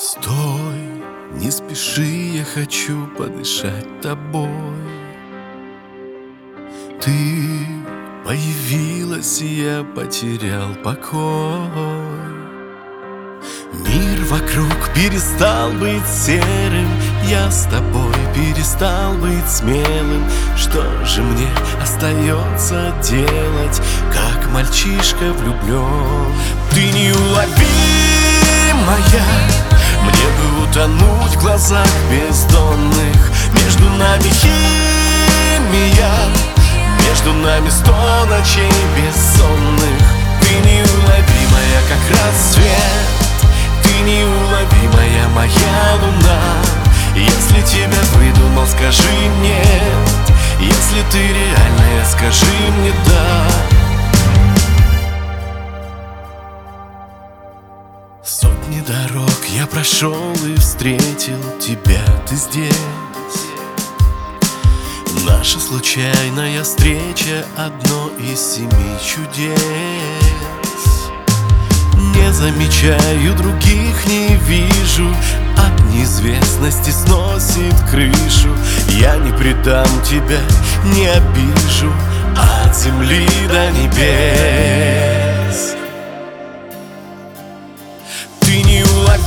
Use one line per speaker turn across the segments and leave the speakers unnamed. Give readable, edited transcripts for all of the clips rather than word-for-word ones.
Стой, не спеши, я хочу подышать тобой. Ты появилась, и я потерял покой. Мир вокруг перестал быть серым, я с тобой перестал быть смелым. Что же мне остается делать, как мальчишка влюблен? Ты неуловимая, мне бы утонуть в глазах бездонных. Между нами химия, между нами 100 ночей бессонных. Ты неуловимая, как рассвет, ты неуловимая, моя луна. Если тебя выдумал, скажи нет. Если ты реальная, скажи мне да. Сотни дорог я прошел и встретил тебя, ты здесь. Наша случайная встреча — одно из 7 чудес. Не замечаю других, не вижу, от неизвестности сносит крышу. Я не предам тебя, не обижу, от земли до небес. Ты неуловимая,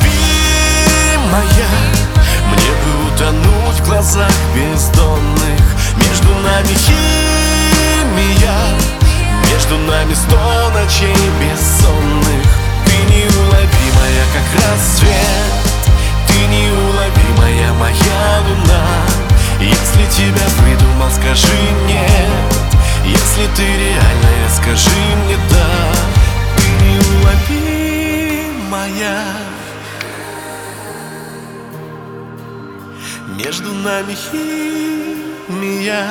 мне бы утонуть в глазах бездонных. Между нами химия, между нами 100 ночей бессонных. Ты неуловимая, как рассвет, ты неуловимая, моя луна. Если тебя выдумал, скажи нет. Если ты реальная, скажи мне да. Ты неуловимая, между нами химия.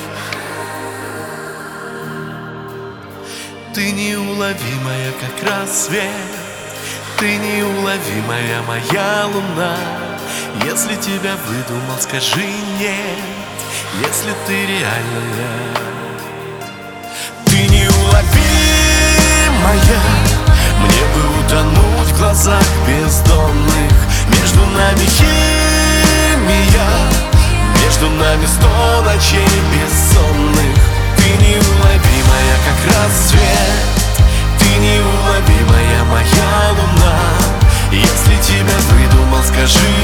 Ты неуловимая, как рассвет, ты неуловимая, моя луна. Если тебя выдумал, скажи нет. Если ты реальная. Ты неуловимая, мне бы утонуть в глазах бездонных. Между нами химия, между нами 100 ночей бессонных. Ты неуловимая, как рассвет, ты неуловимая, моя луна. Если тебя выдумал, скажи